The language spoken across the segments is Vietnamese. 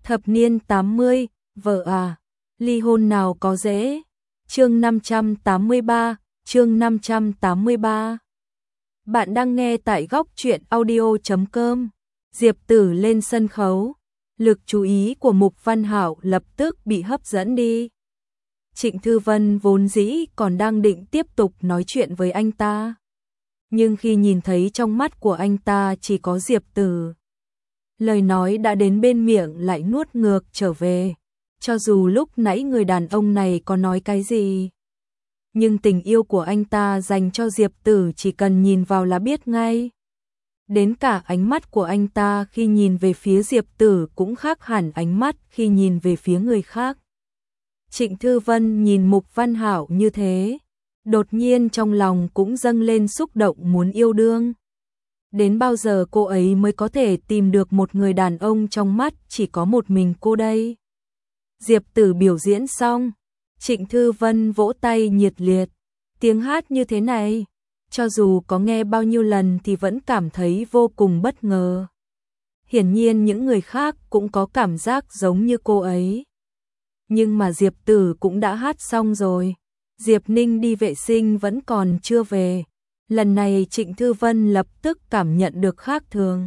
Thập niên 80, vợ à, ly hôn nào có dễ. Chương 583, chương 583. Bạn đang nghe tại góc truyện audio.com. Diệp Tử lên sân khấu, lực chú ý của Mục Văn Hạo lập tức bị hấp dẫn đi. Trịnh Thư Vân vốn dĩ còn đang định tiếp tục nói chuyện với anh ta, nhưng khi nhìn thấy trong mắt của anh ta chỉ có Diệp Tử, lời nói đã đến bên miệng lại nuốt ngược trở về. Cho dù lúc nãy người đàn ông này có nói cái gì, nhưng tình yêu của anh ta dành cho Diệp Tử chỉ cần nhìn vào là biết ngay. Đến cả ánh mắt của anh ta khi nhìn về phía Diệp Tử cũng khác hẳn ánh mắt khi nhìn về phía người khác. Trịnh Thư Vân nhìn Mục Văn Hạo như thế, đột nhiên trong lòng cũng dâng lên xúc động muốn yêu đương. Đến bao giờ cô ấy mới có thể tìm được một người đàn ông trong mắt chỉ có một mình cô đây? Diệp Tử biểu diễn xong, Trịnh Thư Vân vỗ tay nhiệt liệt. Tiếng hát như thế này, cho dù có nghe bao nhiêu lần thì vẫn cảm thấy vô cùng bất ngờ. Hiển nhiên những người khác cũng có cảm giác giống như cô ấy. Nhưng mà Diệp Tử cũng đã hát xong rồi. Diệp Ninh đi vệ sinh vẫn còn chưa về. Lần này Trịnh Thư Vân lập tức cảm nhận được khác thường.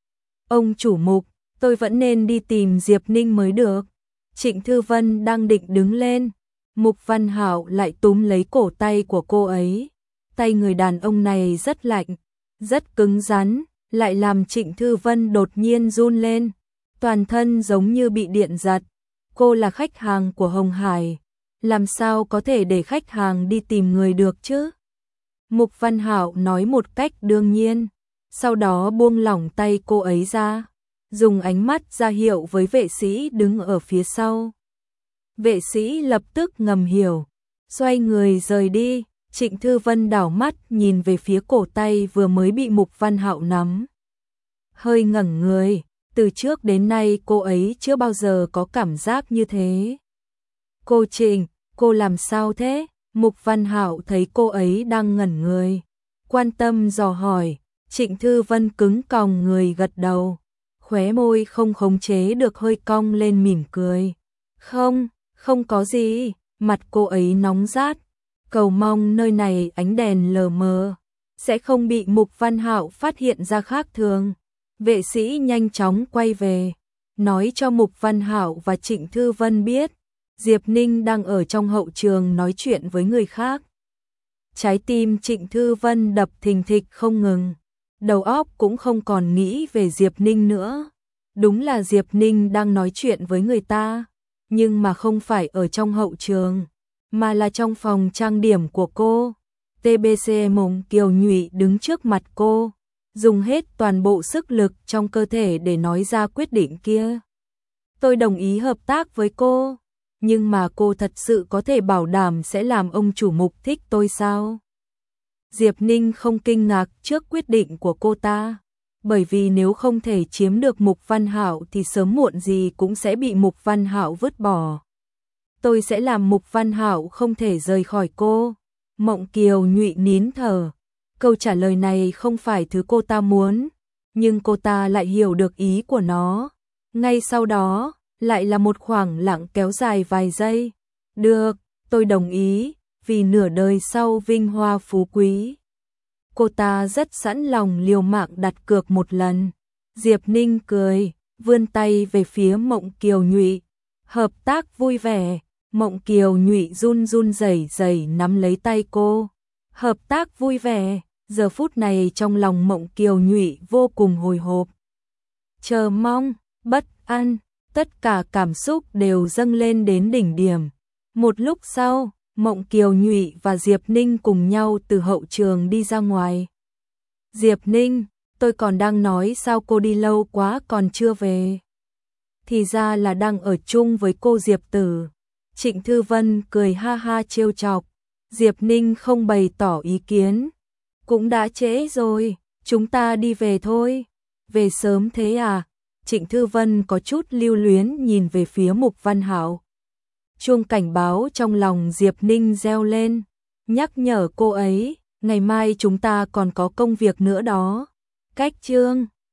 Ông chủ Mục, tôi vẫn nên đi tìm Diệp Ninh mới được. Trịnh Thư Vân đang định đứng lên, Mục Văn Hạo lại túm lấy cổ tay của cô ấy. Tay người đàn ông này rất lạnh, rất cứng rắn, lại làm Trịnh Thư Vân đột nhiên run lên, toàn thân giống như bị điện giật. Cô là khách hàng của Hồng Hải, làm sao có thể để khách hàng đi tìm người được chứ? Mục Văn Hạo nói một cách đương nhiên, sau đó buông lỏng tay cô ấy ra, dùng ánh mắt ra hiệu với vệ sĩ đứng ở phía sau. Vệ sĩ lập tức ngầm hiểu, xoay người rời đi. Trịnh Thư Vân đảo mắt nhìn về phía cổ tay vừa mới bị Mục Văn Hạo nắm. Hơi ngẩng người, từ trước đến nay cô ấy chưa bao giờ có cảm giác như thế. Cô Trịnh, cô làm sao thế? Mục Văn Hạo thấy cô ấy đang ngẩn người, quan tâm dò hỏi. Trịnh Thư Vân cứng còng người gật đầu, khóe môi không khống chế được hơi cong lên mỉm cười. Không có gì, mặt cô ấy nóng rát, cầu mong nơi này ánh đèn lờ mờ, sẽ không bị Mục Văn Hạo phát hiện ra khác thường. Vệ sĩ nhanh chóng quay về, nói cho Mục Văn Hạo và Trịnh Thư Vân biết, Diệp Ninh đang ở trong hậu trường nói chuyện với người khác. Trái tim Trịnh Thư Vân đập thình thịch không ngừng, đầu óc cũng không còn nghĩ về Diệp Ninh nữa. Đúng là Diệp Ninh đang nói chuyện với người ta, nhưng mà không phải ở trong hậu trường, mà là trong phòng trang điểm của cô. TBC Mộng Kiều Nhụy đứng trước mặt cô, dùng hết toàn bộ sức lực trong cơ thể để nói ra quyết định kia. Tôi đồng ý hợp tác với cô, nhưng mà cô thật sự có thể bảo đảm sẽ làm ông chủ Mục thích tôi sao? Diệp Ninh không kinh ngạc trước quyết định của cô ta, bởi vì nếu không thể chiếm được Mục Văn Hạo thì sớm muộn gì cũng sẽ bị Mục Văn Hạo vứt bỏ. Tôi sẽ làm Mục Văn Hạo không thể rời khỏi cô. Mộng Kiều Nhụy nín thở. Câu trả lời này không phải thứ cô ta muốn, nhưng cô ta lại hiểu được ý của nó. Ngay sau đó, lại là một khoảng lặng kéo dài vài giây. Được, tôi đồng ý, vì nửa đời sau vinh hoa phú quý. Cô ta rất sẵn lòng liều mạng đặt cược một lần. Diệp Ninh cười, vươn tay về phía Mộng Kiều Nhụy. Hợp tác vui vẻ. Mộng Kiều Nhụy run run rẩy rẩy nắm lấy tay cô. Hợp tác vui vẻ. Giờ phút này trong lòng Mộng Kiều Nhụy vô cùng hồi hộp, chờ mong, bất an, tất cả cảm xúc đều dâng lên đến đỉnh điểm. Một lúc sau, Mộng Kiều Nhụy và Diệp Ninh cùng nhau từ hậu trường đi ra ngoài. Diệp Ninh, tôi còn đang nói sao cô đi lâu quá còn chưa về. Thì ra là đang ở chung với cô Diệp Tử. Trịnh Thư Vân cười ha ha trêu chọc. Diệp Ninh không bày tỏ ý kiến. Cũng đã trễ rồi, chúng ta đi về thôi. Về sớm thế à? Trịnh Thư Vân có chút lưu luyến nhìn về phía Mục Văn Hạo. Chuông cảnh báo trong lòng Diệp Ninh reo lên, nhắc nhở cô ấy, ngày mai chúng ta còn có công việc nữa đó. Cách chương